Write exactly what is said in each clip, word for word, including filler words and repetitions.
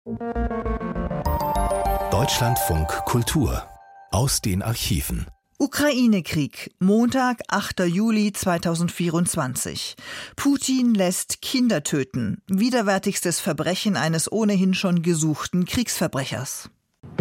Deutschlandfunk Kultur aus den Archiven. Ukraine-Krieg, Montag, achter Juli zweitausendvierundzwanzig. Putin lässt Kinder töten. Widerwärtigstes Verbrechen eines ohnehin schon gesuchten Kriegsverbrechers.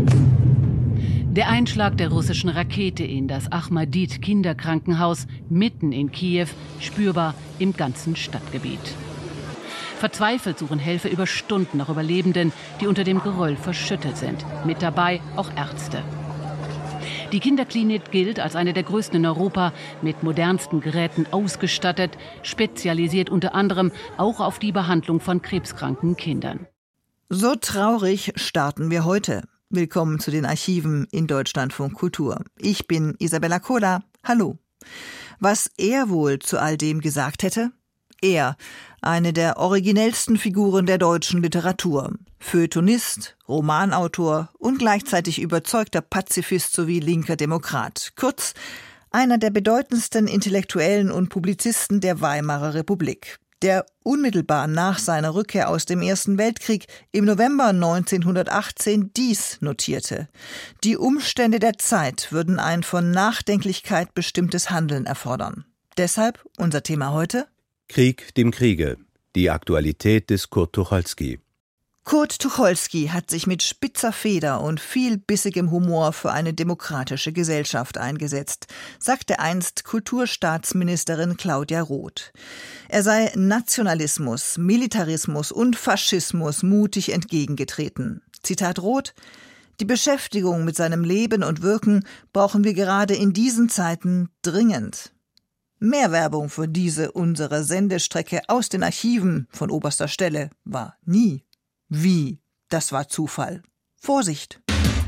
Der Einschlag der russischen Rakete in das Ahmadit-Kinderkrankenhaus mitten in Kiew, spürbar im ganzen Stadtgebiet. Verzweifelt suchen Helfer über Stunden nach Überlebenden, die unter dem Geröll verschüttet sind. Mit dabei auch Ärzte. Die Kinderklinik gilt als eine der größten in Europa, mit modernsten Geräten ausgestattet, spezialisiert unter anderem auch auf die Behandlung von krebskranken Kindern. So traurig starten wir heute. Willkommen zu den Archiven in Deutschlandfunk Kultur. Ich bin Isabella Kola. Hallo. Was er wohl zu all dem gesagt hätte? Er, eine der originellsten Figuren der deutschen Literatur. Feuilletonist, Romanautor und gleichzeitig überzeugter Pazifist sowie linker Demokrat. Kurz, einer der bedeutendsten Intellektuellen und Publizisten der Weimarer Republik, der unmittelbar nach seiner Rückkehr aus dem Ersten Weltkrieg im November neunzehnhundertachtzehn dies notierte: Die Umstände der Zeit würden ein von Nachdenklichkeit bestimmtes Handeln erfordern. Deshalb unser Thema heute: Krieg dem Kriege. Die Aktualität des Kurt Tucholsky. Kurt Tucholsky hat sich mit spitzer Feder und viel bissigem Humor für eine demokratische Gesellschaft eingesetzt, sagte einst Kulturstaatsministerin Claudia Roth. Er sei Nationalismus, Militarismus und Faschismus mutig entgegengetreten. Zitat Roth: Die Beschäftigung mit seinem Leben und Wirken brauchen wir gerade in diesen Zeiten dringend. Mehr Werbung für diese unsere Sendestrecke aus den Archiven von oberster Stelle war nie. Wie? Das war Zufall. Vorsicht!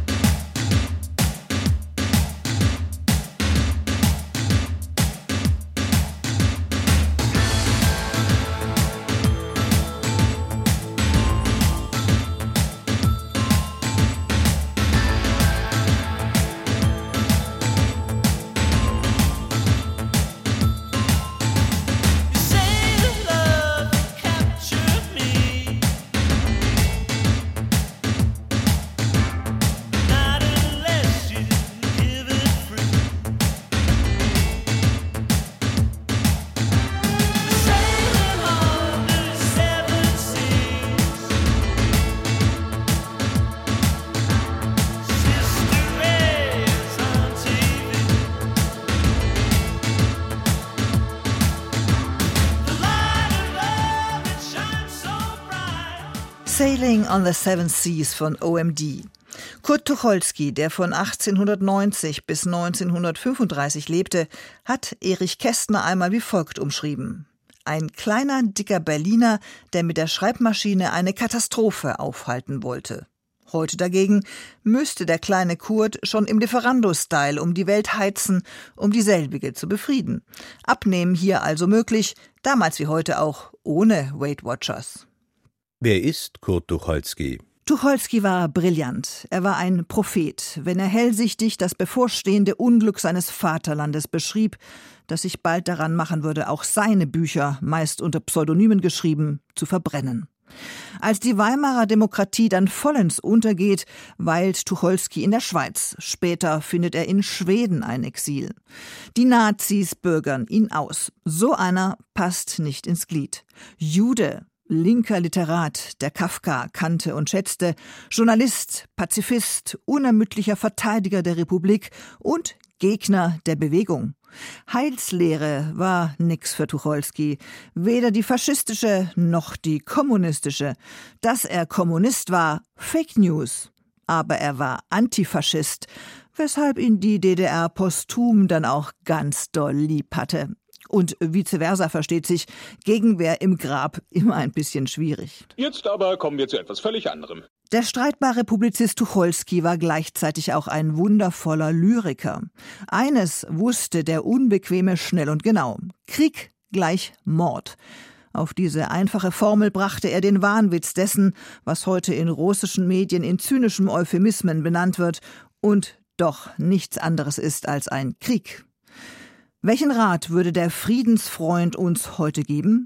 Sailing on the Seven Seas von O M D. Kurt Tucholsky, der von achtzehnhundertneunzig bis neunzehnhundertfünfunddreißig lebte, hat Erich Kästner einmal wie folgt umschrieben: Ein kleiner, dicker Berliner, der mit der Schreibmaschine eine Katastrophe aufhalten wollte. Heute dagegen müsste der kleine Kurt schon im Lieferando-Style um die Welt heizen, um dieselbige zu befrieden. Abnehmen hier also möglich, damals wie heute auch ohne Weight Watchers. Wer ist Kurt Tucholsky? Tucholsky war brillant. Er war ein Prophet, wenn er hellsichtig das bevorstehende Unglück seines Vaterlandes beschrieb, das sich bald daran machen würde, auch seine Bücher, meist unter Pseudonymen geschrieben, zu verbrennen. Als die Weimarer Demokratie dann vollends untergeht, weilt Tucholsky in der Schweiz. Später findet er in Schweden ein Exil. Die Nazis bürgern ihn aus. So einer passt nicht ins Glied. Jude, linker Literat, der Kafka kannte und schätzte, Journalist, Pazifist, unermüdlicher Verteidiger der Republik und Gegner der Bewegung. Heilslehre war nix für Tucholsky, weder die faschistische noch die kommunistische. Dass er Kommunist war, Fake News. Aber er war Antifaschist, weshalb ihn die D D R posthum dann auch ganz doll lieb hatte. Und vice versa, versteht sich, Gegenwehr im Grab immer ein bisschen schwierig. Jetzt aber kommen wir zu etwas völlig anderem. Der streitbare Publizist Tucholsky war gleichzeitig auch ein wundervoller Lyriker. Eines wusste der Unbequeme schnell und genau: Krieg gleich Mord. Auf diese einfache Formel brachte er den Wahnwitz dessen, was heute in russischen Medien in zynischem Euphemismen benannt wird und doch nichts anderes ist als ein Krieg. Welchen Rat würde der Friedensfreund uns heute geben?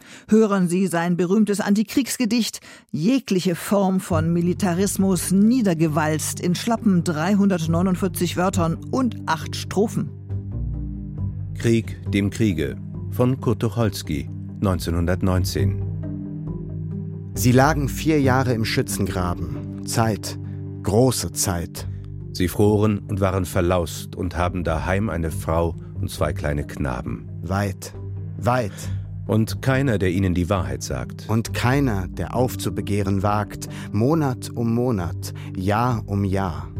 Hören Sie sein berühmtes Antikriegsgedicht, jegliche Form von Militarismus niedergewalzt in schlappen dreihundertneunundvierzig Wörtern und acht Strophen. Krieg dem Kriege von Kurt Tucholsky, neunzehnhundertneunzehn. Sie lagen vier Jahre im Schützengraben. Zeit, große Zeit. Sie froren und waren verlaust und haben daheim eine Frau und zwei kleine Knaben. Weit, weit. Und keiner, der ihnen die Wahrheit sagt. Und keiner, der aufzubegehren wagt, Monat um Monat, Jahr um Jahr.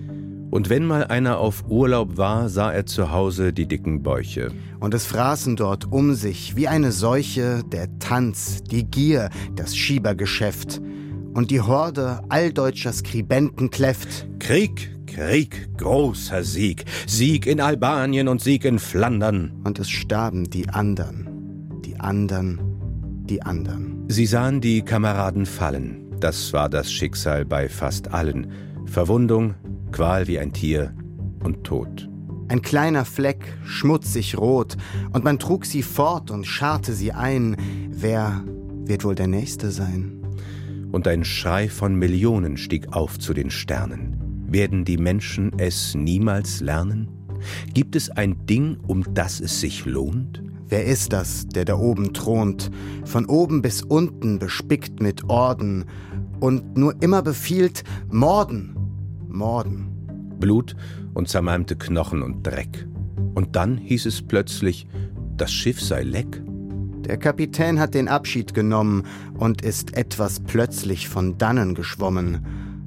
Und wenn mal einer auf Urlaub war, sah er zu Hause die dicken Bäuche. Und es fraßen dort um sich wie eine Seuche der Tanz, die Gier, das Schiebergeschäft. Und die Horde alldeutscher Skribenten kläfft. Krieg, Krieg, großer Sieg, Sieg in Albanien und Sieg in Flandern. Und es starben die andern, die andern, die andern. Sie sahen die Kameraden fallen. Das war das Schicksal bei fast allen. Verwundung, Qual wie ein Tier und Tod. Ein kleiner Fleck, schmutzig rot, und man trug sie fort und scharrte sie ein. Wer wird wohl der Nächste sein? Und ein Schrei von Millionen stieg auf zu den Sternen. Werden die Menschen es niemals lernen? Gibt es ein Ding, um das es sich lohnt? Wer ist das, der da oben thront, von oben bis unten bespickt mit Orden und nur immer befiehlt, morden, morden? Blut und zermalmte Knochen und Dreck. Und dann hieß es plötzlich, das Schiff sei leck. Der Kapitän hat den Abschied genommen und ist etwas plötzlich von dannen geschwommen.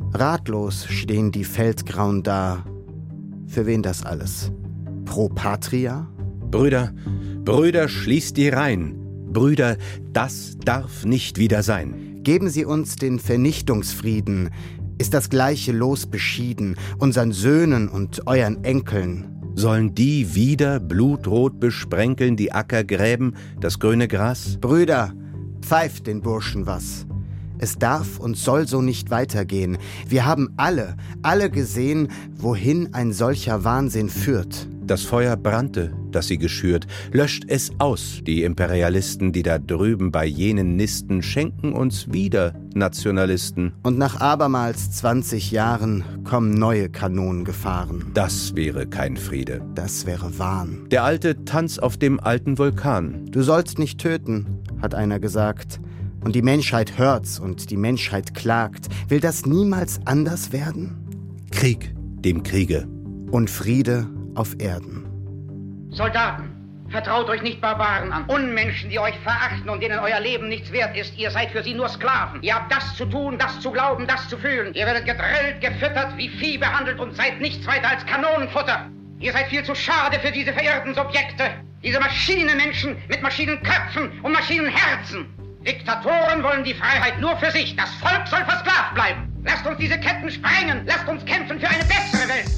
Ratlos stehen die Feldgrauen da. Für wen das alles? Pro Patria? Brüder, Brüder, schließt die Reihen. Brüder, das darf nicht wieder sein. Geben Sie uns den Vernichtungsfrieden. Ist das gleiche Los beschieden, unseren Söhnen und euren Enkeln? Sollen die wieder blutrot besprenkeln, die Ackergräben, das grüne Gras? Brüder, pfeift den Burschen was. Es darf und soll so nicht weitergehen. Wir haben alle, alle gesehen, wohin ein solcher Wahnsinn führt. Das Feuer brannte, das sie geschürt. Löscht es aus, die Imperialisten, die da drüben bei jenen nisten, schenken uns wieder Nationalisten. Und nach abermals zwanzig Jahren kommen neue Kanonen gefahren. Das wäre kein Friede. Das wäre Wahn. Der alte Tanz auf dem alten Vulkan. Du sollst nicht töten, hat einer gesagt. Und die Menschheit hört's und die Menschheit klagt. Will das niemals anders werden? Krieg dem Kriege. Und Friede auf Erden. Soldaten, vertraut euch nicht Barbaren an. Unmenschen, die euch verachten und denen euer Leben nichts wert ist. Ihr seid für sie nur Sklaven. Ihr habt das zu tun, das zu glauben, das zu fühlen. Ihr werdet gedrillt, gefüttert, wie Vieh behandelt und seid nichts weiter als Kanonenfutter. Ihr seid viel zu schade für diese verirrten Subjekte. Diese Maschinenmenschen mit Maschinenköpfen und Maschinenherzen. Diktatoren wollen die Freiheit nur für sich. Das Volk soll versklavt bleiben. Lasst uns diese Ketten sprengen. Lasst uns kämpfen für eine bessere Welt.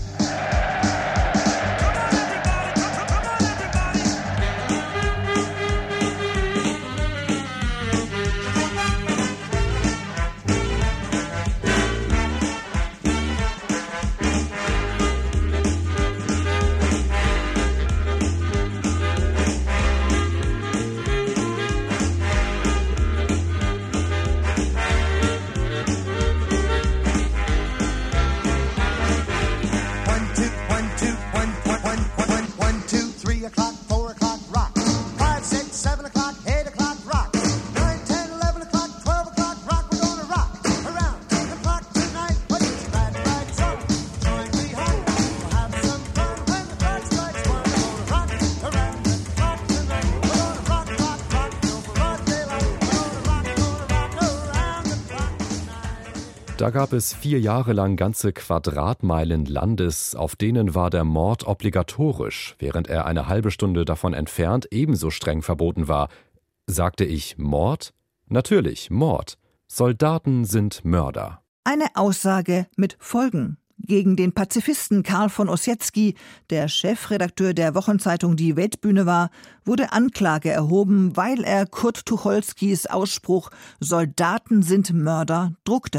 Da gab es vier Jahre lang ganze Quadratmeilen Landes, auf denen war der Mord obligatorisch, während er eine halbe Stunde davon entfernt ebenso streng verboten war. Sagte ich Mord? Natürlich, Mord. Soldaten sind Mörder. Eine Aussage mit Folgen. Gegen den Pazifisten Karl von Ossietzky, der Chefredakteur der Wochenzeitung Die Weltbühne war, wurde Anklage erhoben, weil er Kurt Tucholskys Ausspruch »Soldaten sind Mörder« druckte.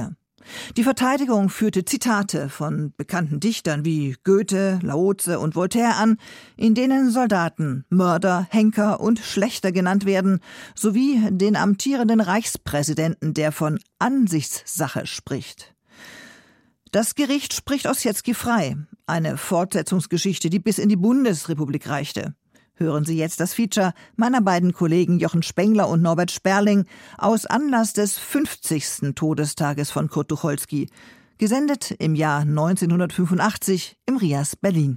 Die Verteidigung führte Zitate von bekannten Dichtern wie Goethe, Laoze und Voltaire an, in denen Soldaten Mörder, Henker und Schlächter genannt werden, sowie den amtierenden Reichspräsidenten, der von Ansichtssache spricht. Das Gericht spricht Ossietzky frei, eine Fortsetzungsgeschichte, die bis in die Bundesrepublik reichte. Hören Sie jetzt das Feature meiner beiden Kollegen Jochen Spengler und Norbert Sperling aus Anlass des fünfzigsten Todestages von Kurt Tucholsky, gesendet im Jahr neunzehnhundertfünfundachtzig im R I A S Berlin.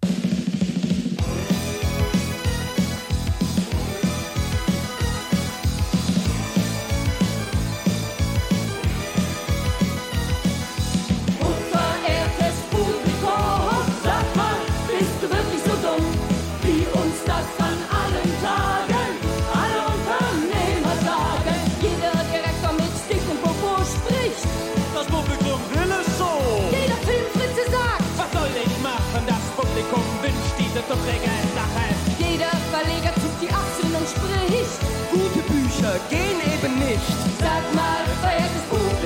Jeder Verleger zieht die Achseln und spricht: Gute Bücher gehen eben nicht. Sag mal, verehrtes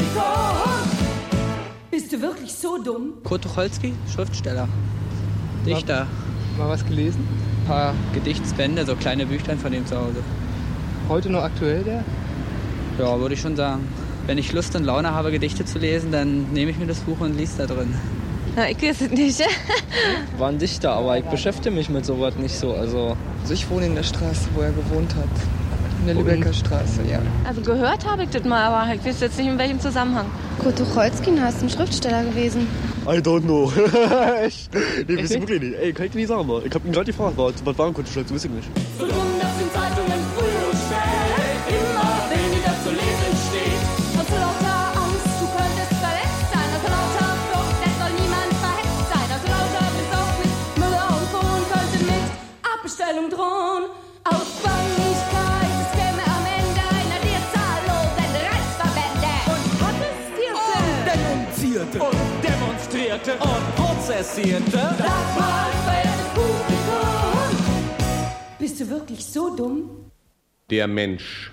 Publikum, bist du wirklich so dumm? Kurt Tucholsky, Schriftsteller, Dichter. Mal was gelesen? Ein paar Gedichtsbände, so kleine Büchlein von ihm zu Hause. Heute noch aktuell, der? Ja, würde ich schon sagen. Wenn ich Lust und Laune habe, Gedichte zu lesen, dann nehme ich mir das Buch und lese da drin. Na, ich weiß es nicht. War ein Dichter, aber ich beschäftige mich mit sowas nicht so. Also, also ich wohne in der Straße, wo er gewohnt hat. In der Lübecker Straße, ja. Also gehört habe ich das mal, aber ich weiß jetzt nicht, in welchem Zusammenhang. Kurt Tucholsky ist ein Schriftsteller gewesen. I don't know. Echt? Nee, weiß ich wirklich nicht. Ey, kann ich nicht sagen, mal. Ich hab ihn gerade gefragt, was war ein Kurt Tucholsky, weiß ich nicht. So dumm, dass in Zeitungen früh und spät immer weniger zu lesen steht. Und so lauter Angst, du könntest verletzt sein. Und so lauter Flucht, es soll niemand verhetzt sein. Und so lauter Besorgnis, Müller und Kohn könnten mit Abbestellung drohen. Aus Bangigkeit, es käme am Ende einer der zahllosen Reichsverbände. Und protestierte. Und denunzierte. Und demonstrierte. Und prozessierte. Sag mal, verehrtes Publikum, bist du wirklich so dumm? Der Mensch.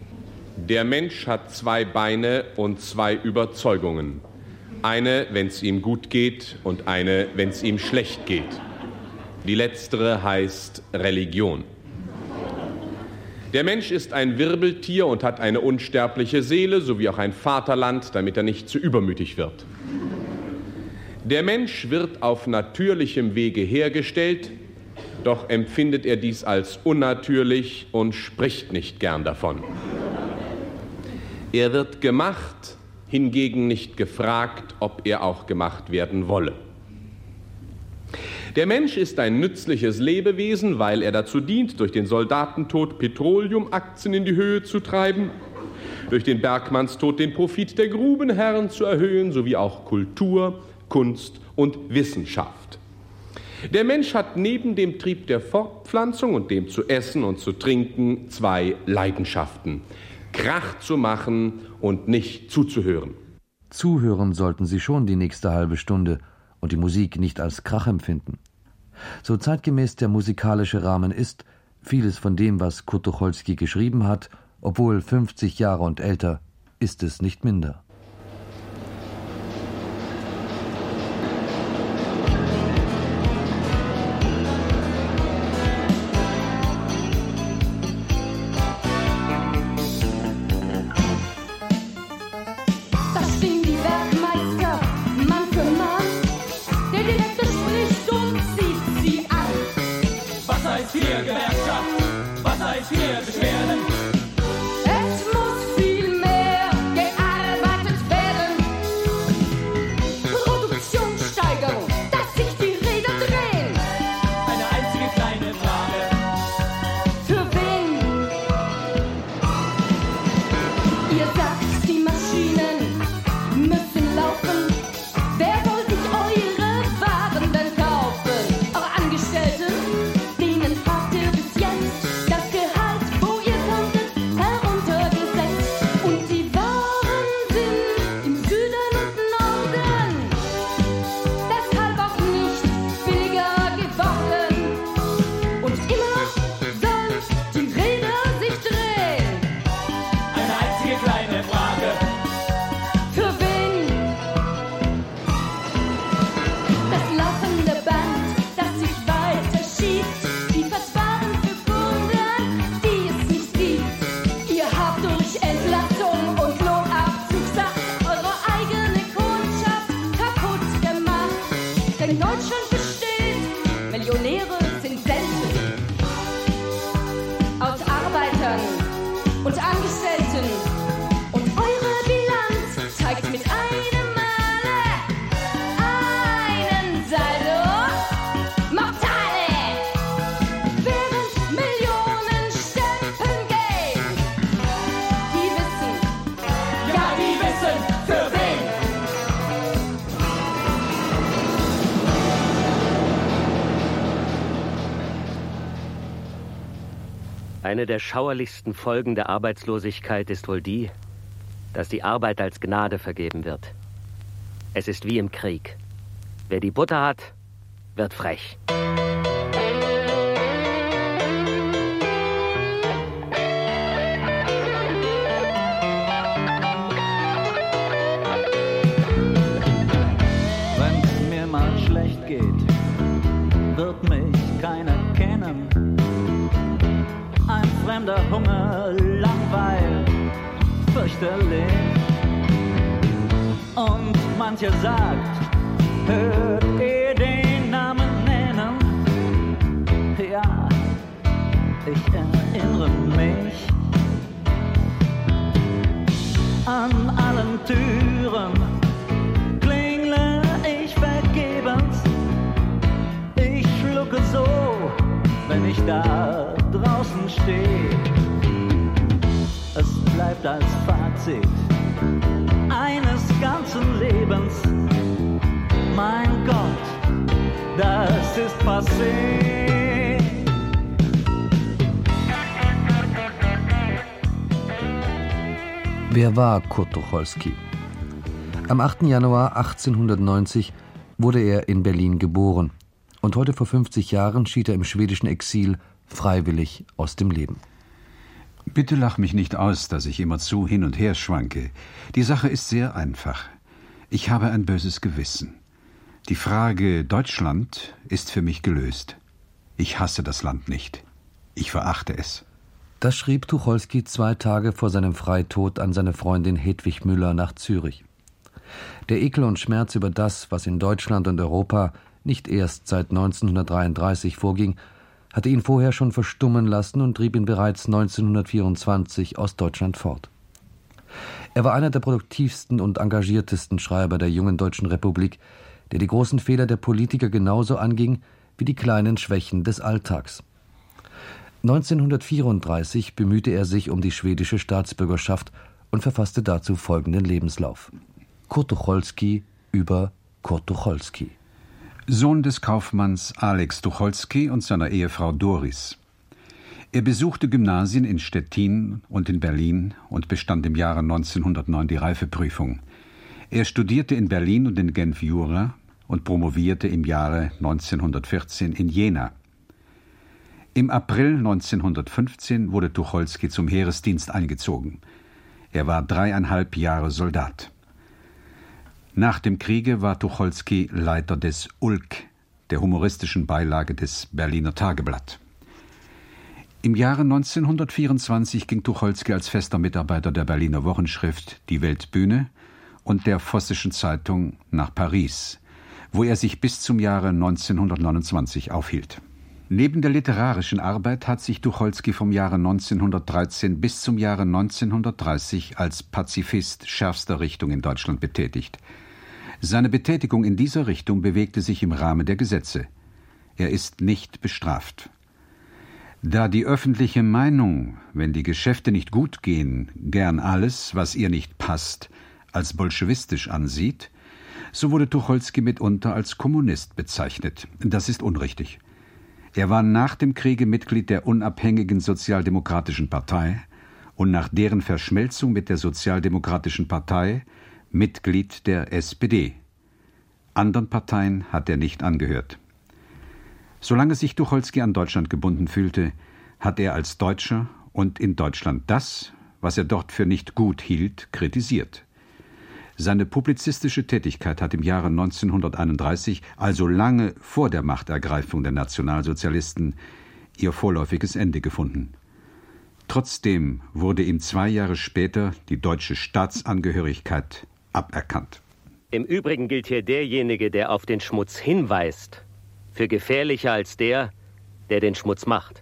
Der Mensch hat zwei Beine und zwei Überzeugungen. Eine, wenn es ihm gut geht, und eine, wenn es ihm schlecht geht. Die letztere heißt Religion. Der Mensch ist ein Wirbeltier und hat eine unsterbliche Seele sowie auch ein Vaterland, damit er nicht zu übermütig wird. Der Mensch wird auf natürlichem Wege hergestellt, doch empfindet er dies als unnatürlich und spricht nicht gern davon. Er wird gemacht, hingegen nicht gefragt, ob er auch gemacht werden wolle. Der Mensch ist ein nützliches Lebewesen, weil er dazu dient, durch den Soldatentod Petroleumaktien in die Höhe zu treiben, durch den Bergmannstod den Profit der Grubenherren zu erhöhen, sowie auch Kultur, Kunst und Wissenschaft. Der Mensch hat neben dem Trieb der Fortpflanzung und dem zu essen und zu trinken zwei Leidenschaften: Krach zu machen und nicht zuzuhören. Zuhören sollten Sie schon die nächste halbe Stunde und die Musik nicht als Krach empfinden. So zeitgemäß der musikalische Rahmen ist, vieles von dem, was Kurt Tucholsky geschrieben hat, obwohl fünfzig Jahre und älter, ist es nicht minder. Es muss viel mehr gearbeitet Eine der schauerlichsten Folgen der Arbeitslosigkeit ist wohl die, dass die Arbeit als Gnade vergeben wird. Es ist wie im Krieg. Wer die Butter hat, wird frech. Wenn's mir mal schlecht geht, wird mich keiner kennen. Ein fremder Hunger langweilt fürchterlich. Und mancher sagt, hört ihr den Namen nennen? Ja, ich erinnere mich. An allen Türen klingle ich vergebens. Ich schlucke so, wenn ich da draußen stehe. Es bleibt als Fazit eines ganzen Lebens. Mein Gott, das ist passé. Wer war Kurt Tucholsky? Am achten Januar achtzehnhundertneunzig wurde er in Berlin geboren. Und heute vor fünfzig Jahren schied er im schwedischen Exil freiwillig aus dem Leben. Bitte lach mich nicht aus, dass ich immerzu hin und her schwanke. Die Sache ist sehr einfach. Ich habe ein böses Gewissen. Die Frage Deutschland ist für mich gelöst. Ich hasse das Land nicht. Ich verachte es. Das schrieb Tucholsky zwei Tage vor seinem Freitod an seine Freundin Hedwig Müller nach Zürich. Der Ekel und Schmerz über das, was in Deutschland und Europa nicht erst seit neunzehnhundertdreiunddreißig vorging, hatte ihn vorher schon verstummen lassen und trieb ihn bereits neunzehnhundertvierundzwanzig aus Deutschland fort. Er war einer der produktivsten und engagiertesten Schreiber der jungen Deutschen Republik, der die großen Fehler der Politiker genauso anging wie die kleinen Schwächen des Alltags. neunzehnhundertvierunddreißig bemühte er sich um die schwedische Staatsbürgerschaft und verfasste dazu folgenden Lebenslauf. Kurt Tucholsky über Kurt Tucholsky. Sohn des Kaufmanns Alex Tucholsky und seiner Ehefrau Doris. Er besuchte Gymnasien in Stettin und in Berlin und bestand im Jahre neunzehnhundertneun die Reifeprüfung. Er studierte in Berlin und in Genf Jura und promovierte im Jahre neunzehnhundertvierzehn in Jena. Im April neunzehnhundertfünfzehn wurde Tucholsky zum Heeresdienst eingezogen. Er war dreieinhalb Jahre Soldat. Nach dem Kriege war Tucholsky Leiter des Ulk, der humoristischen Beilage des Berliner Tageblatt. Im Jahre neunzehnhundertvierundzwanzig ging Tucholsky als fester Mitarbeiter der Berliner Wochenschrift Die Weltbühne und der Vossischen Zeitung nach Paris, wo er sich bis zum Jahre neunzehnhundertneunundzwanzig aufhielt. Neben der literarischen Arbeit hat sich Tucholsky vom Jahre neunzehnhundertdreizehn bis zum Jahre neunzehnhundertdreißig als Pazifist schärfster Richtung in Deutschland betätigt. Seine Betätigung in dieser Richtung bewegte sich im Rahmen der Gesetze. Er ist nicht bestraft. Da die öffentliche Meinung, wenn die Geschäfte nicht gut gehen, gern alles, was ihr nicht passt, als bolschewistisch ansieht, so wurde Tucholsky mitunter als Kommunist bezeichnet. Das ist unrichtig. Er war nach dem Kriege Mitglied der unabhängigen Sozialdemokratischen Partei und nach deren Verschmelzung mit der Sozialdemokratischen Partei Mitglied der S P D. Anderen Parteien hat er nicht angehört. Solange sich Tucholsky an Deutschland gebunden fühlte, hat er als Deutscher und in Deutschland das, was er dort für nicht gut hielt, kritisiert. Seine publizistische Tätigkeit hat im Jahre neunzehnhunderteinunddreißig, also lange vor der Machtergreifung der Nationalsozialisten, ihr vorläufiges Ende gefunden. Trotzdem wurde ihm zwei Jahre später die deutsche Staatsangehörigkeit aberkannt. Im Übrigen gilt hier derjenige, der auf den Schmutz hinweist, für gefährlicher als der, der den Schmutz macht.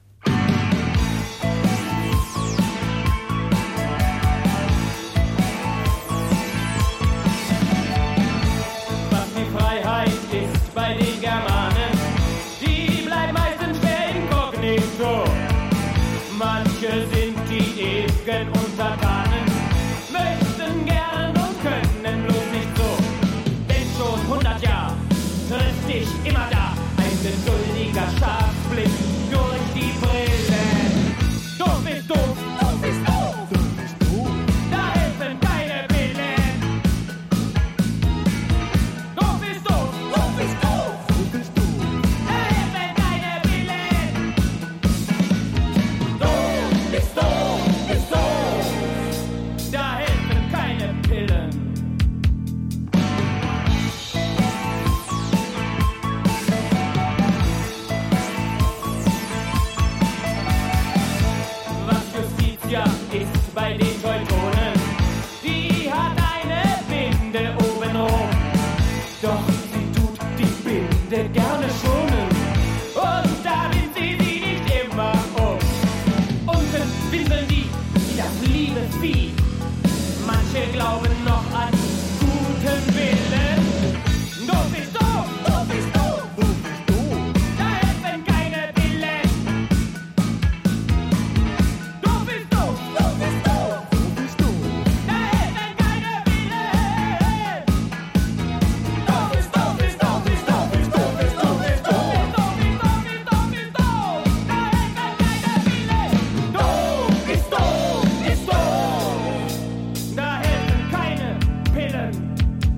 Was die Freiheit ist bei den Germanen, die bleibt meistens schwer inkognito. Manche sind die ewigen Untertanen, möchten gern und können bloß nicht so. Denn schon hundert Jahre trifft dich immer da ein geduldiger Schafblick durch die Brille. Dumm Doch sie tut die Binde gerne schonen. Und da will sie sie nicht immer um. Unten winseln die wie das liebe Vieh. Manche glauben noch an guten Willen. Du bist du, du bist du, du bist du. Da helfen keine Pillen. Du bist du, du bist du, du bist du. Da helfen keine Pillen. Du bist du, bist du, bist du, bist du, bist du, bist du, bist du, bist du, bist du, bist du. Da helfen keine Pillen. Du bist du, bist du. Da helfen keine Pillen.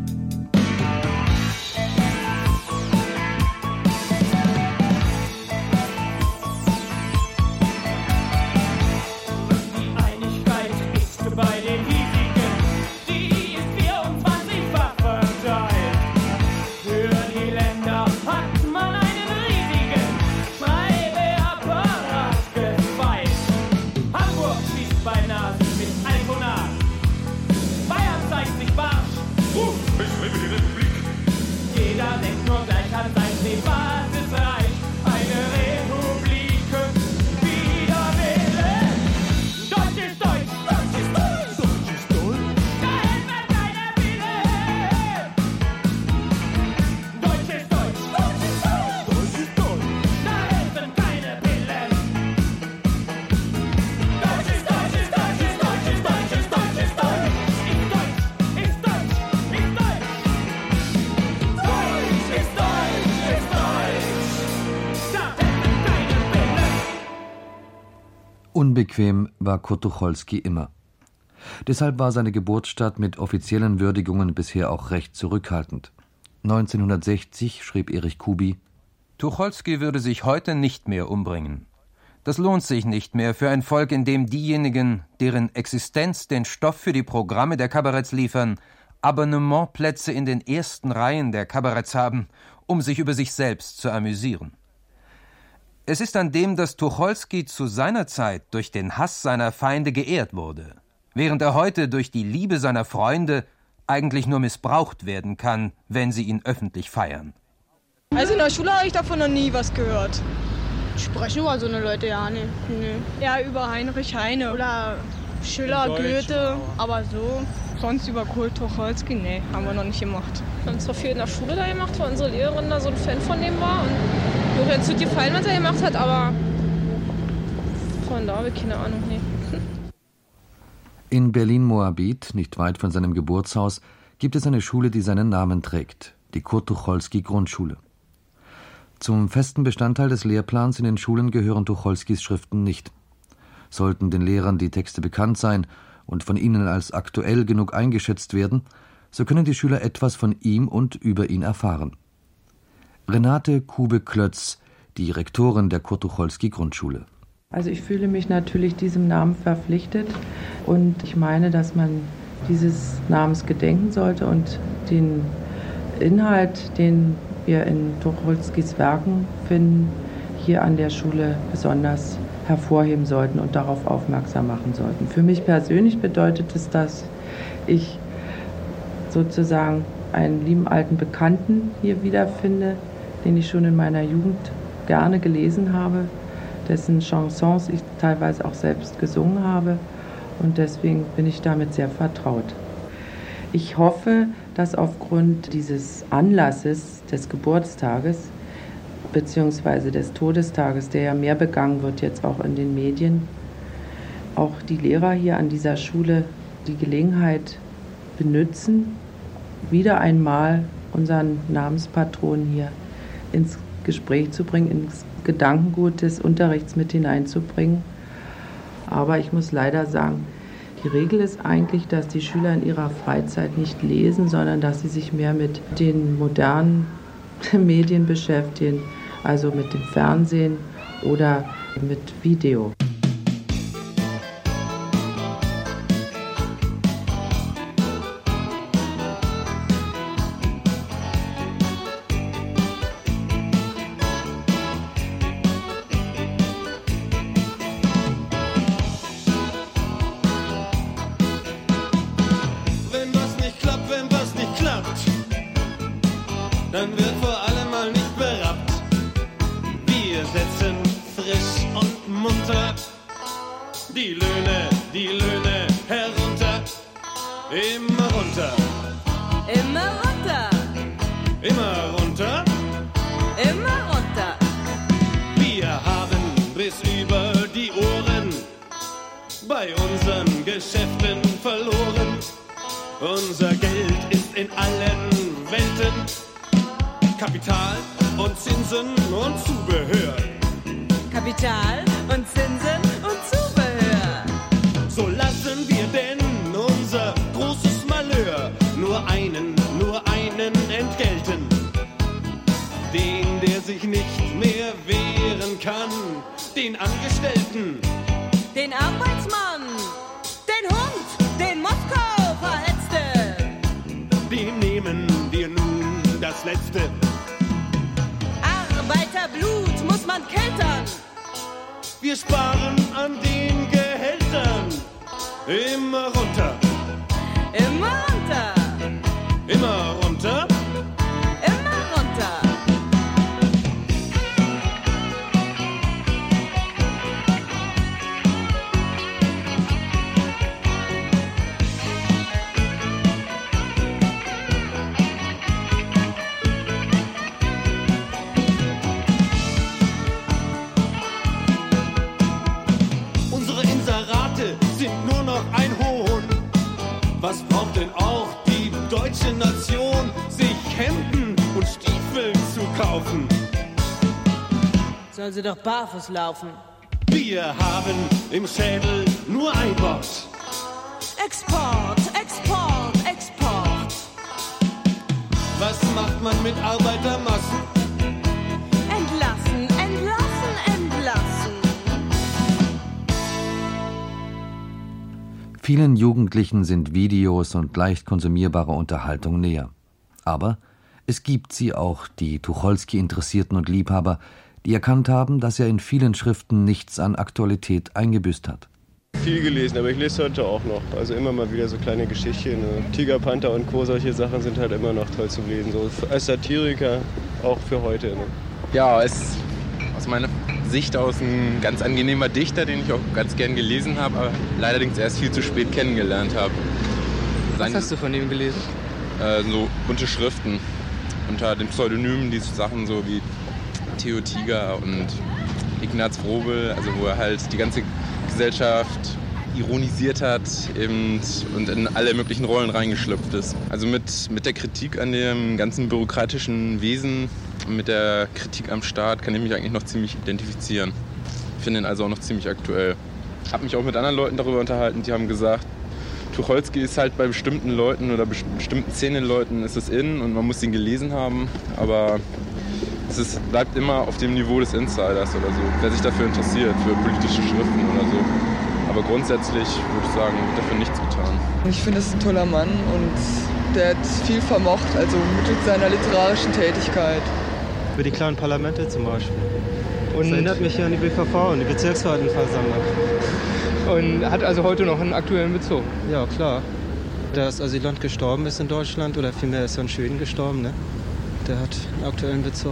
Die Einigkeit ist bei den hiesigen, die ist vierundzwanzigfach verteilt. Für die Länder hat man einen riesigen Schreibeapparat gefeilt. Hamburg schießt bei Nasen mit Alkonat. Bayern zeigt sich barsch. Ruf, ich lebe die Republik. Jeder denkt nur gleich an sein privates Reich. Eine Republik wider Willen. Deutsch ist Deutsch. Deutsch ist Deutsch. Deutsch ist Deutsch. Da helfen keine Willen. Deutsch ist Deutsch. Deutsch ist Deutsch. Deutsch ist Deutsch. Da helfen keine Pillen. Deutsch ist Deutsch, ist Deutsch, ist Deutsch, ist Deutsch, ist Deutsch, ist Deutsch. Ist Deutsch, ist Deutsch, ist Deutsch. Deutsch ist Deutsch, ist Deutsch. Da helfen keine Pillen. Unbequem war Kurt Tucholsky immer. Deshalb war seine Geburtsstadt mit offiziellen Würdigungen bisher auch recht zurückhaltend. neunzehnhundertsechzig schrieb Erich Kubi: Tucholsky würde sich heute nicht mehr umbringen. Das lohnt sich nicht mehr für ein Volk, in dem diejenigen, deren Existenz den Stoff für die Programme der Kabaretts liefern, Abonnementplätze in den ersten Reihen der Kabaretts haben, um sich über sich selbst zu amüsieren. Es ist an dem, dass Tucholsky zu seiner Zeit durch den Hass seiner Feinde geehrt wurde, während er heute durch die Liebe seiner Freunde eigentlich nur missbraucht werden kann, wenn sie ihn öffentlich feiern. Also in der Schule habe ich davon noch nie was gehört. Sprechen über so eine Leute ja nicht. Nee. Ja, über Heinrich Heine. Oder Schiller, Deutsch, Goethe, ja. aber so. Sonst über Kurt Tucholsky, nee, haben wir noch nicht gemacht. Wir haben zwar viel in der Schule da gemacht, weil unsere Lehrerin da so ein Fan von dem war. Und mir hat ganz gut gefallen, was er gemacht hat, aber von da habe ich keine Ahnung, nee. In Berlin-Moabit, nicht weit von seinem Geburtshaus, gibt es eine Schule, die seinen Namen trägt, die Kurt-Tucholsky-Grundschule. Zum festen Bestandteil des Lehrplans in den Schulen gehören Tucholskys Schriften nicht. Sollten den Lehrern die Texte bekannt sein und von ihnen als aktuell genug eingeschätzt werden, so können die Schüler etwas von ihm und über ihn erfahren. Renate Kube-Klötz, die Rektorin der Kurt-Tucholsky-Grundschule. Also ich fühle mich natürlich diesem Namen verpflichtet und ich meine, dass man dieses Namens gedenken sollte und den Inhalt, den wir in Tucholskys Werken finden, hier an der Schule besonders hervorheben sollten und darauf aufmerksam machen sollten. Für mich persönlich bedeutet es, dass ich sozusagen einen lieben alten Bekannten hier wiederfinde, den ich schon in meiner Jugend gerne gelesen habe, dessen Chansons ich teilweise auch selbst gesungen habe und deswegen bin ich damit sehr vertraut. Ich hoffe, dass aufgrund dieses Anlasses des Geburtstages bzw. des Todestages, der ja mehr begangen wird jetzt auch in den Medien, auch die Lehrer hier an dieser Schule die Gelegenheit benutzen, wieder einmal unseren Namenspatron hier ins Gespräch zu bringen, ins Gedankengut des Unterrichts mit hineinzubringen. Aber ich muss leider sagen, die Regel ist eigentlich, dass die Schüler in ihrer Freizeit nicht lesen, sondern dass sie sich mehr mit den modernen Medien beschäftigen, also mit dem Fernsehen oder mit Video. dann wird vor allem mal nicht berappt. Wir setzen frisch und munter die Löhne, die Löhne herunter, immer runter. Immer runter. Immer runter. Immer runter. Wir haben bis über die Ohren bei unseren Geschäften verloren. Unser Geld ist in allen Welten Kapital und Zinsen und Zubehör. Kapital und Zinsen und Zubehör. So lassen wir denn unser großes Malheur nur einen, nur einen entgelten. Den, der sich nicht mehr wehren kann, den Angestellten, den Arbeitsmann, den Hund, den Moskau verhetzte. Den nehmen wir nun das Letzte. Arbeiterblut muss man keltern. Wir sparen an den Gehältern. Immer runter. Immer runter. Immer runter. Immer runter. Sind nur noch ein Hohn. Was braucht denn auch die deutsche Nation, sich Hemden und Stiefel zu kaufen? Soll sie doch barfuß laufen. Wir haben im Schädel nur ein Wort. Export, Export, Export. Was macht man mit Arbeitermassen? Entlassen, entlassen, entlassen. Vielen Jugendlichen sind Videos und leicht konsumierbare Unterhaltung näher. Aber es gibt sie auch, die Tucholsky-Interessierten und Liebhaber, die erkannt haben, dass er in vielen Schriften nichts an Aktualität eingebüßt hat. Viel gelesen, aber ich lese heute auch noch. Also immer mal wieder so kleine Geschichten. Ne? Tiger, Panther und Co. Solche Sachen sind halt immer noch toll zu lesen. So als Satiriker auch für heute. Ne? Ja, es ist aus meiner Sicht aus ein ganz angenehmer Dichter, den ich auch ganz gern gelesen habe, aber leider erst viel zu spät kennengelernt habe. Was hast du von ihm gelesen? Äh, so bunte Schriften unter dem Pseudonym, diese Sachen so wie Theo Tiger und Ignaz Frobel, also wo er halt die ganze Gesellschaft ironisiert hat eben und in alle möglichen Rollen reingeschlüpft ist. Also mit, mit der Kritik an dem ganzen bürokratischen Wesen, mit der Kritik am Staat kann ich mich eigentlich noch ziemlich identifizieren. Ich finde ihn also auch noch ziemlich aktuell. Ich habe mich auch mit anderen Leuten darüber unterhalten, die haben gesagt, Tucholsky ist halt bei bestimmten Leuten oder bestimmten Szenenleuten ist es in und man muss ihn gelesen haben, aber es ist, bleibt immer auf dem Niveau des Insiders oder so, wer sich dafür interessiert, für politische Schriften oder so. Aber grundsätzlich würde ich sagen, wird dafür nichts getan. Ich finde, es ist ein toller Mann und der hat viel vermocht, also mittels seiner literarischen Tätigkeit. Für die kleinen Parlamente zum Beispiel. Und das erinnert mich ja an die B V V und die Bezirksverwaltungsversammlung. Und hat also heute noch einen aktuellen Bezug? Ja, klar. Der als Asylant gestorben ist in Deutschland, oder vielmehr ist er in Schweden gestorben, ne? Der hat einen aktuellen Bezug.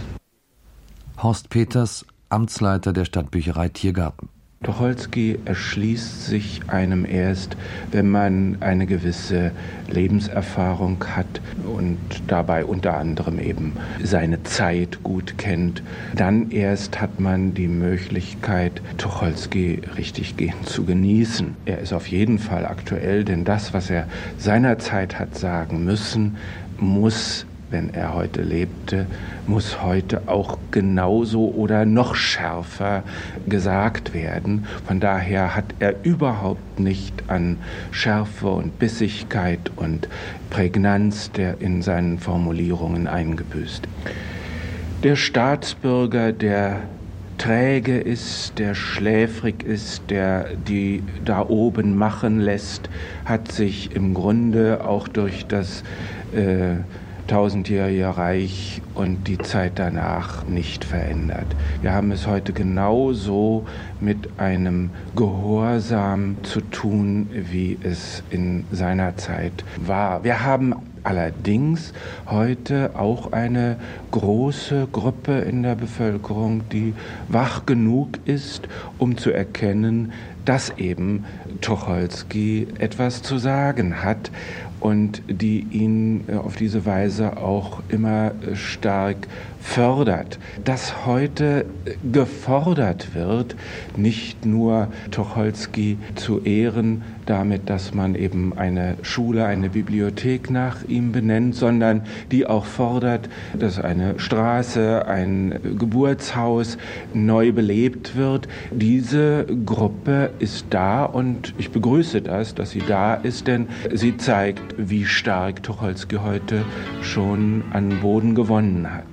Horst Peters, Amtsleiter der Stadtbücherei Tiergarten. Tucholsky erschließt sich einem erst, wenn man eine gewisse Lebenserfahrung hat und dabei unter anderem eben seine Zeit gut kennt. Dann erst hat man die Möglichkeit, Tucholsky richtig gehend zu genießen. Er ist auf jeden Fall aktuell, denn das, was er seinerzeit hat sagen müssen, muss, wenn er heute lebte, muss heute auch genauso oder noch schärfer gesagt werden. Von daher hat er überhaupt nicht an Schärfe und Bissigkeit und Prägnanz der in seinen Formulierungen eingebüßt. Der Staatsbürger, der träge ist, der schläfrig ist, der die da oben machen lässt, hat sich im Grunde auch durch das äh, tausendjährige Reich und die Zeit danach nicht verändert. Wir haben es heute genauso mit einem Gehorsam zu tun, wie es in seiner Zeit war. Wir haben allerdings heute auch eine große Gruppe in der Bevölkerung, die wach genug ist, um zu erkennen, dass eben Tucholsky etwas zu sagen hat und die ihn auf diese Weise auch immer stark fördert. Dass heute gefordert wird, nicht nur Tucholsky zu ehren, damit, dass man eben eine Schule, eine Bibliothek nach ihm benennt, sondern die auch fordert, dass eine Straße, ein Geburtshaus neu belebt wird. Diese Gruppe ist da und ich begrüße das, dass sie da ist, denn sie zeigt, wie stark Tucholsky heute schon an Boden gewonnen hat.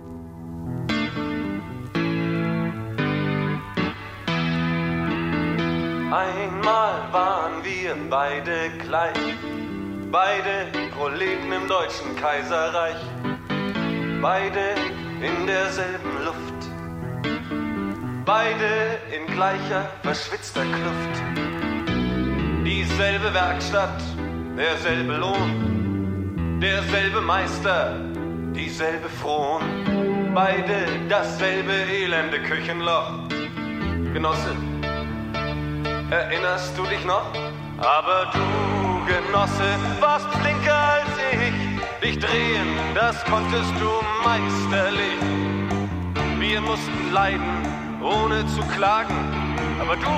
Einmal waren wir beide gleich, beide Proleten im deutschen Kaiserreich, beide in derselben Luft, beide in gleicher verschwitzter Kluft. Dieselbe Werkstatt, derselbe Lohn, derselbe Meister, dieselbe Fron, beide dasselbe elende Küchenloch. Genosse, erinnerst du dich noch? Aber du, Genosse, warst flinker als ich. Dich drehen, das konntest du meisterlich. Wir mussten leiden, ohne zu klagen. Aber du,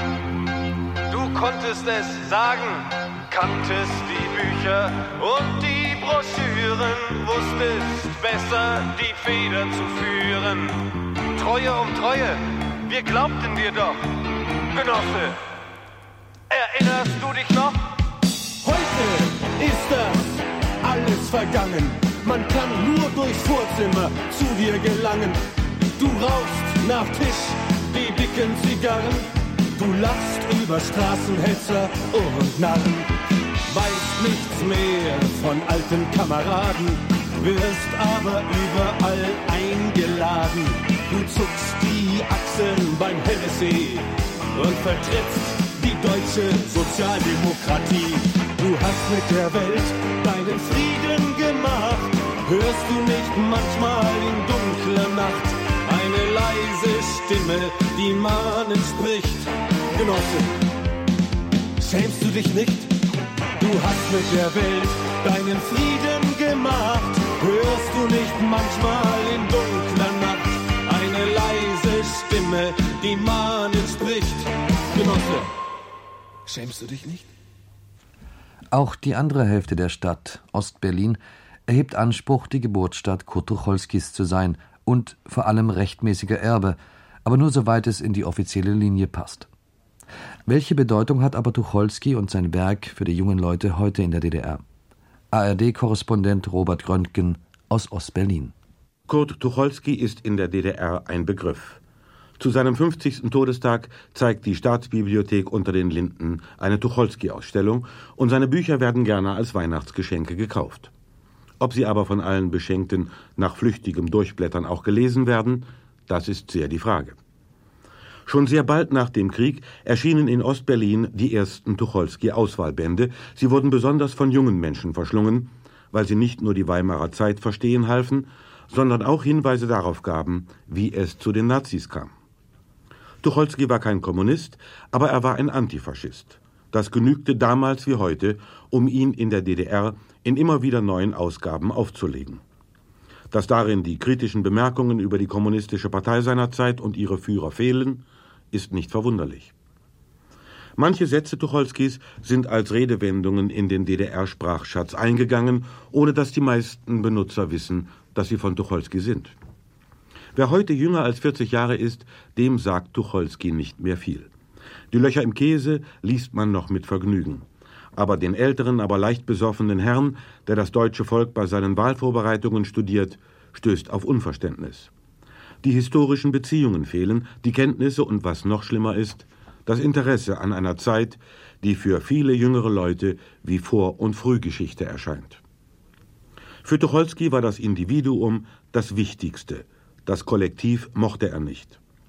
du konntest es sagen. Kanntest die Bücher und die Broschüren. Wusstest besser, die Feder zu führen. Treue um Treue, wir glaubten dir doch. Genosse, erinnerst du dich noch? Heute ist das alles vergangen. Man kann nur durchs Vorzimmer zu dir gelangen. Du rauchst nach Tisch die dicken Zigarren. Du lachst über Straßenhetzer und Narren. Weißt nichts mehr von alten Kameraden, wirst aber überall eingeladen. Du zuckst die Achseln beim Hennessy und vertrittst die deutsche Sozialdemokratie. Du hast mit der Welt deinen Frieden gemacht. Hörst du nicht manchmal in dunkler Nacht eine leise Stimme, die mahnend spricht? Genosse, schämst du dich nicht? Du hast mit der Welt deinen Frieden gemacht. Hörst du nicht manchmal in dunkler Nacht eine leise Stimme, die mahnend spricht? Genosse, schämst du dich nicht? Auch die andere Hälfte der Stadt, Ostberlin, erhebt Anspruch, die Geburtsstadt Kurt Tucholskys zu sein und vor allem rechtmäßiger Erbe, aber nur soweit es in die offizielle Linie passt. Welche Bedeutung hat aber Tucholsky und sein Werk für die jungen Leute heute in der D D R? A R D-Korrespondent Robert Gröntgen aus Ostberlin. Kurt Tucholsky ist in der D D R ein Begriff. Zu seinem fünfzigsten Todestag zeigt die Staatsbibliothek unter den Linden eine Tucholsky-Ausstellung und seine Bücher werden gerne als Weihnachtsgeschenke gekauft. Ob sie aber von allen Beschenkten nach flüchtigem Durchblättern auch gelesen werden, das ist sehr die Frage. Schon sehr bald nach dem Krieg erschienen in Ostberlin die ersten Tucholsky-Auswahlbände. Sie wurden besonders von jungen Menschen verschlungen, weil sie nicht nur die Weimarer Zeit verstehen halfen, sondern auch Hinweise darauf gaben, wie es zu den Nazis kam. Tucholsky war kein Kommunist, aber er war ein Antifaschist. Das genügte damals wie heute, um ihn in der D D R in immer wieder neuen Ausgaben aufzulegen. Dass darin die kritischen Bemerkungen über die kommunistische Partei seiner Zeit und ihre Führer fehlen, ist nicht verwunderlich. Manche Sätze Tucholskys sind als Redewendungen in den D D R-Sprachschatz eingegangen, ohne dass die meisten Benutzer wissen, dass sie von Tucholsky sind. Wer heute jünger als vierzig Jahre ist, dem sagt Tucholsky nicht mehr viel. Die Löcher im Käse liest man noch mit Vergnügen. Aber den älteren, aber leicht besoffenen Herrn, der das deutsche Volk bei seinen Wahlvorbereitungen studiert, stößt auf Unverständnis. Die historischen Beziehungen fehlen, die Kenntnisse und, was noch schlimmer ist, das Interesse an einer Zeit, die für viele jüngere Leute wie Vor- und Frühgeschichte erscheint. Für Tucholsky war das Individuum das Wichtigste. Das Kollektiv mochte er nicht.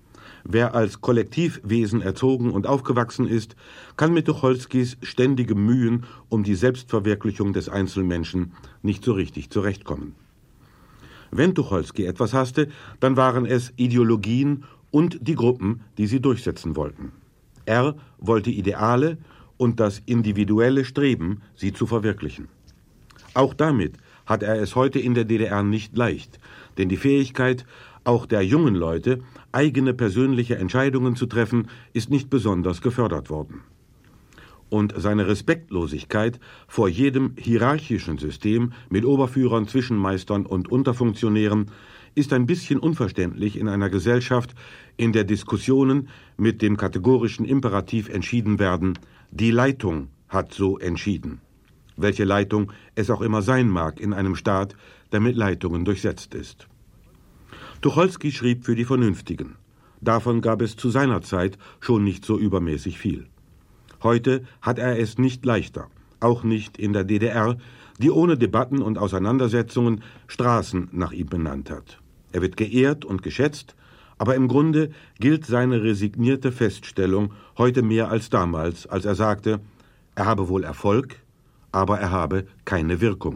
Wer als Kollektivwesen erzogen und aufgewachsen ist, kann mit Tucholskys ständigem Mühen um die Selbstverwirklichung des Einzelmenschen nicht so richtig zurechtkommen. Wenn Tucholsky etwas hasste, dann waren es Ideologien und die Gruppen, die sie durchsetzen wollten. Er wollte Ideale und das individuelle Streben, sie zu verwirklichen. Auch damit hat er es heute in der D D R nicht leicht, denn die Fähigkeit, auch der jungen Leute, eigene persönliche Entscheidungen zu treffen, ist nicht besonders gefördert worden. Und seine Respektlosigkeit vor jedem hierarchischen System mit Oberführern, Zwischenmeistern und Unterfunktionären ist ein bisschen unverständlich in einer Gesellschaft, in der Diskussionen mit dem kategorischen Imperativ entschieden werden: Die Leitung hat so entschieden. Welche Leitung es auch immer sein mag in einem Staat, der mit Leitungen durchsetzt ist. Tucholsky schrieb für die Vernünftigen. Davon gab es zu seiner Zeit schon nicht so übermäßig viel. Heute hat er es nicht leichter, auch nicht in der D D R, die ohne Debatten und Auseinandersetzungen Straßen nach ihm benannt hat. Er wird geehrt und geschätzt, aber im Grunde gilt seine resignierte Feststellung heute mehr als damals, als er sagte, er habe wohl Erfolg, aber er habe keine Wirkung.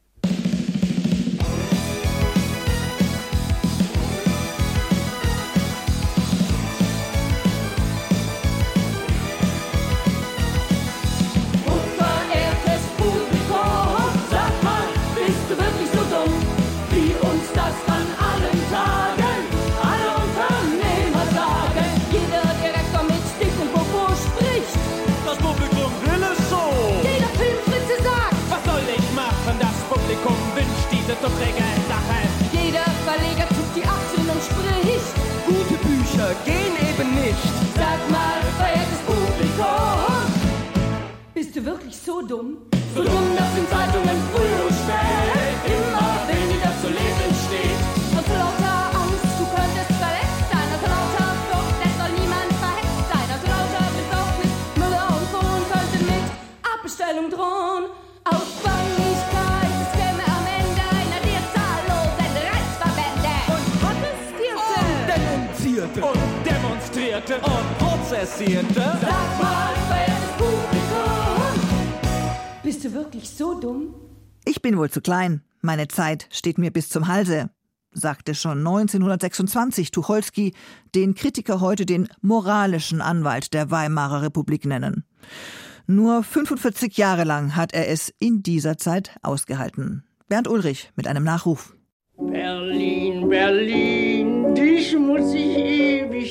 Jeder Verleger tut die Achseln und spricht: Gute Bücher gehen eben nicht. Sag mal, verehrtes Publikum, bist du wirklich so dumm? So dumm, dass in Zeitungen früh und spät immer weniger zu lesen steht. Aus lauter Angst, du könntest verletzt sein. Aus lauter Furcht, es soll niemand verhetzt sein. Aus lauter Besorgnis, Müller und Sohn könnten mit Abbestellung drohen. Aus Bangigkeit, es käme am Ende einer der zahllosen Reichsverbände. Und protestierte. Und denunzierte. Und demonstrierte. Und prozessierte. Sag mal, verehrtes Publikum, bist du wirklich so dumm? Ich bin wohl zu klein. Meine Zeit steht mir bis zum Halse, sagte schon neunzehnhundertsechsundzwanzig Tucholsky, den Kritiker heute den moralischen Anwalt der Weimarer Republik nennen. Nur fünfundvierzig Jahre lang hat er es in dieser Zeit ausgehalten. Bernd Ulrich mit einem Nachruf. Berlin, Berlin, dich muss ich ewig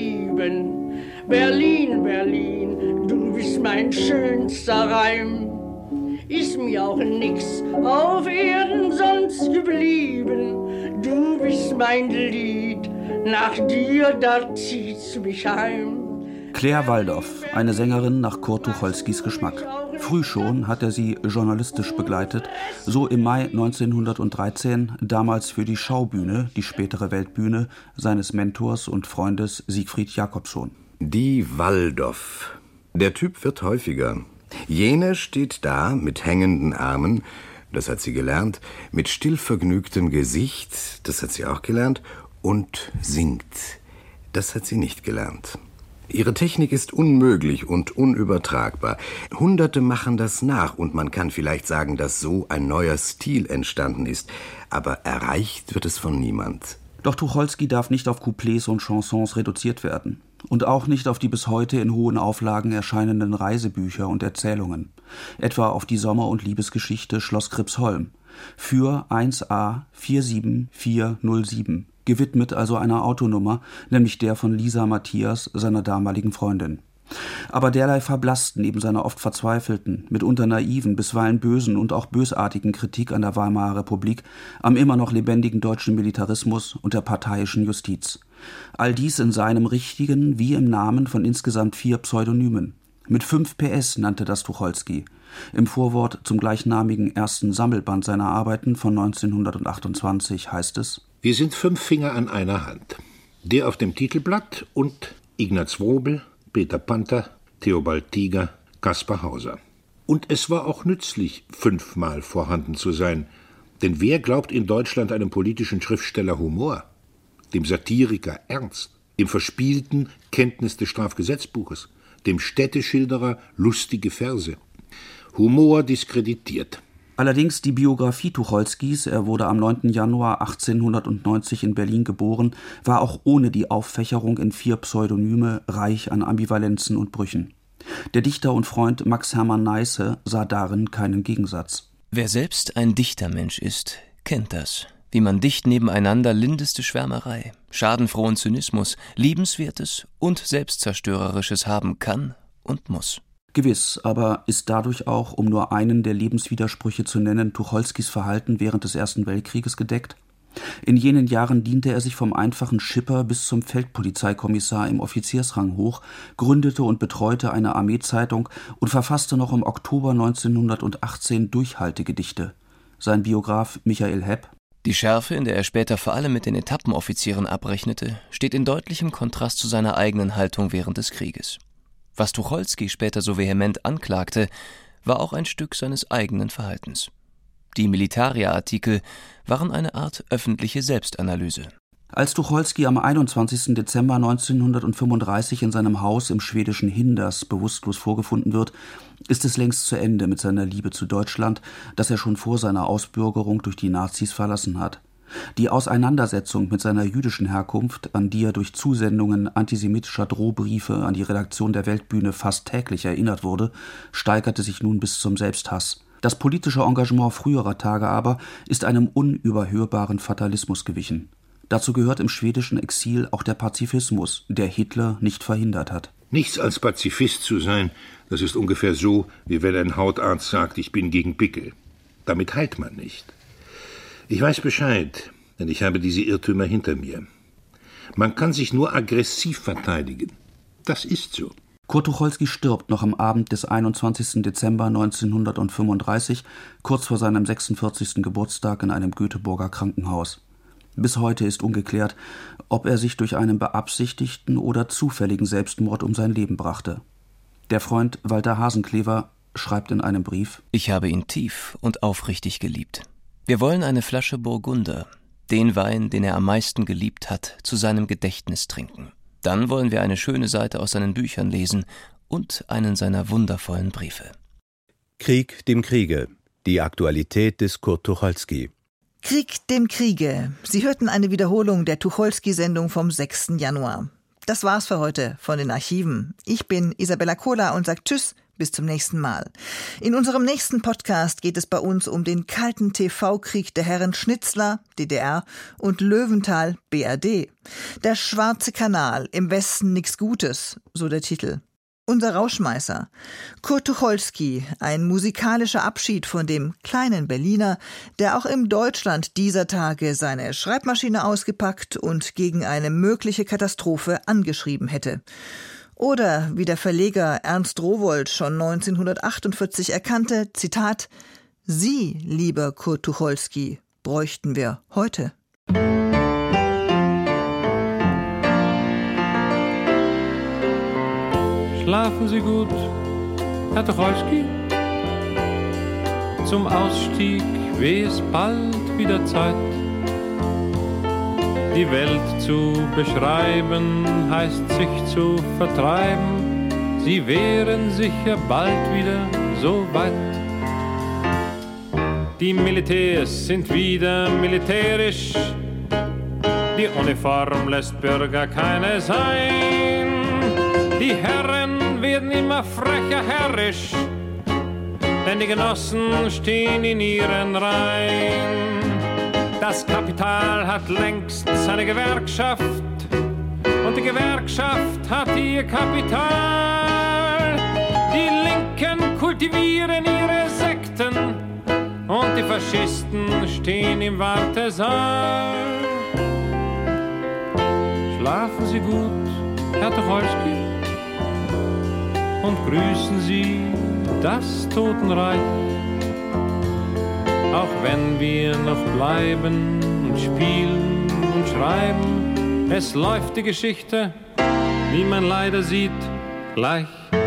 lieben. Berlin, Berlin, du bist mein schönster Reim. Ist mir auch nix auf Erden sonst geblieben. Du bist mein Lied, nach dir, da zieht's mich heim. Claire Waldoff, eine Sängerin nach Kurt Tucholskys Geschmack. Früh schon hat er sie journalistisch begleitet, so im Mai neunzehnhundertdreizehn, damals für die Schaubühne, die spätere Weltbühne, seines Mentors und Freundes Siegfried Jacobsohn. Die Waldoff. Der Typ wird häufiger. Jene steht da mit hängenden Armen, das hat sie gelernt, mit stillvergnügtem Gesicht, das hat sie auch gelernt, und singt. Das hat sie nicht gelernt. Ihre Technik ist unmöglich und unübertragbar. Hunderte machen das nach und man kann vielleicht sagen, dass so ein neuer Stil entstanden ist. Aber erreicht wird es von niemand. Doch Tucholsky darf nicht auf Couplets und Chansons reduziert werden. Und auch nicht auf die bis heute in hohen Auflagen erscheinenden Reisebücher und Erzählungen. Etwa auf die Sommer- und Liebesgeschichte Schloss Kripsholm. Für eins a vier sieben vier null sieben. Gewidmet also einer Autonummer, nämlich der von Lisa Matthias, seiner damaligen Freundin. Aber derlei verblasst neben seiner oft verzweifelten, mitunter naiven, bisweilen bösen und auch bösartigen Kritik an der Weimarer Republik, am immer noch lebendigen deutschen Militarismus und der parteiischen Justiz. All dies in seinem richtigen, wie im Namen von insgesamt vier Pseudonymen. Mit fünf P S nannte das Tucholsky. Im Vorwort zum gleichnamigen ersten Sammelband seiner Arbeiten von neunzehnhundertachtundzwanzig heißt es: Wir sind fünf Finger an einer Hand. Der auf dem Titelblatt und Ignaz Wrobel, Peter Panther, Theobald Tiger, Kaspar Hauser. Und es war auch nützlich, fünfmal vorhanden zu sein. Denn wer glaubt in Deutschland einem politischen Schriftsteller Humor, dem Satiriker Ernst? im verspielten Kenntnis des Strafgesetzbuches, dem Städteschilderer lustige Verse. Humor diskreditiert. Allerdings die Biografie Tucholskys, er wurde am neunten Januar achtzehnhundertneunzig in Berlin geboren, war auch ohne die Auffächerung in vier Pseudonyme reich an Ambivalenzen und Brüchen. Der Dichter und Freund Max Hermann Neisse sah darin keinen Gegensatz. Wer selbst ein Dichtermensch ist, kennt das. Wie man dicht nebeneinander lindeste Schwärmerei, schadenfrohen Zynismus, Liebenswertes und Selbstzerstörerisches haben kann und muss. Gewiss, aber ist dadurch auch, um nur einen der Lebenswidersprüche zu nennen, Tucholskys Verhalten während des Ersten Weltkrieges gedeckt? In jenen Jahren diente er sich vom einfachen Schipper bis zum Feldpolizeikommissar im Offiziersrang hoch, gründete und betreute eine Armeezeitung und verfasste noch im Oktober neunzehnhundertachtzehn Durchhaltegedichte. Sein Biograf Michael Hepp: Die Schärfe, in der er später vor allem mit den Etappenoffizieren abrechnete, steht in deutlichem Kontrast zu seiner eigenen Haltung während des Krieges. Was Tucholsky später so vehement anklagte, war auch ein Stück seines eigenen Verhaltens. Die Militaria-Artikel waren eine Art öffentliche Selbstanalyse. Als Tucholsky am einundzwanzigsten Dezember neunzehnhundertfünfunddreißig in seinem Haus im schwedischen Hinders bewusstlos vorgefunden wird, ist es längst zu Ende mit seiner Liebe zu Deutschland, das er schon vor seiner Ausbürgerung durch die Nazis verlassen hat. Die Auseinandersetzung mit seiner jüdischen Herkunft, an die er durch Zusendungen antisemitischer Drohbriefe an die Redaktion der Weltbühne fast täglich erinnert wurde, steigerte sich nun bis zum Selbsthass. Das politische Engagement früherer Tage aber ist einem unüberhörbaren Fatalismus gewichen. Dazu gehört im schwedischen Exil auch der Pazifismus, der Hitler nicht verhindert hat. Nichts als Pazifist zu sein, das ist ungefähr so, wie wenn ein Hautarzt sagt, ich bin gegen Pickel. Damit heilt man nicht. Ich weiß Bescheid, denn ich habe diese Irrtümer hinter mir. Man kann sich nur aggressiv verteidigen. Das ist so. Kurt Tucholsky stirbt noch am Abend des einundzwanzigsten Dezember neunzehnhundertfünfunddreißig, kurz vor seinem sechsundvierzigsten Geburtstag in einem Göteborger Krankenhaus. Bis heute ist ungeklärt, ob er sich durch einen beabsichtigten oder zufälligen Selbstmord um sein Leben brachte. Der Freund Walter Hasenclever schreibt in einem Brief: Ich habe ihn tief und aufrichtig geliebt. Wir wollen eine Flasche Burgunder, den Wein, den er am meisten geliebt hat, zu seinem Gedächtnis trinken. Dann wollen wir eine schöne Seite aus seinen Büchern lesen und einen seiner wundervollen Briefe. Krieg dem Kriege. Die Aktualität des Kurt Tucholsky. Krieg dem Kriege. Sie hörten eine Wiederholung der Tucholsky-Sendung vom sechsten Januar. Das war's für heute von den Archiven. Ich bin Isabella Kohler und sage Tschüss, bis zum nächsten Mal. In unserem nächsten Podcast geht es bei uns um den kalten T V-Krieg der Herren Schnitzler, D D R, und Löwenthal, B R D. Der Schwarze Kanal, im Westen nix Gutes, so der Titel. Unser Rauschmeißer. Kurt Tucholsky, ein musikalischer Abschied von dem kleinen Berliner, der auch im Deutschland dieser Tage seine Schreibmaschine ausgepackt und gegen eine mögliche Katastrophe angeschrieben hätte. Oder, wie der Verleger Ernst Rowohlt schon neunzehnhundertachtundvierzig erkannte, Zitat: Sie, lieber Kurt Tucholsky, bräuchten wir heute. Schlafen Sie gut, Herr Tucholsky. Zum Ausstieg weh es bald wieder Zeit. Die Welt zu beschreiben heißt sich zu vertreiben. Sie wären sicher bald wieder so weit. Die Militärs sind wieder militärisch. Die Uniform lässt Bürger keine sein. Die Herren werden immer frecher herrisch, denn die Genossen stehen in ihren Reihen. Das Kapital hat längst seine Gewerkschaft und die Gewerkschaft hat ihr Kapital. Die Linken kultivieren ihre Sekten und die Faschisten stehen im Wartesaal. Schlafen Sie gut, Herr Tucholsky, und grüßen Sie das Totenreich. Auch wenn wir noch bleiben und spielen und schreiben, es läuft die Geschichte, wie man leider sieht, gleich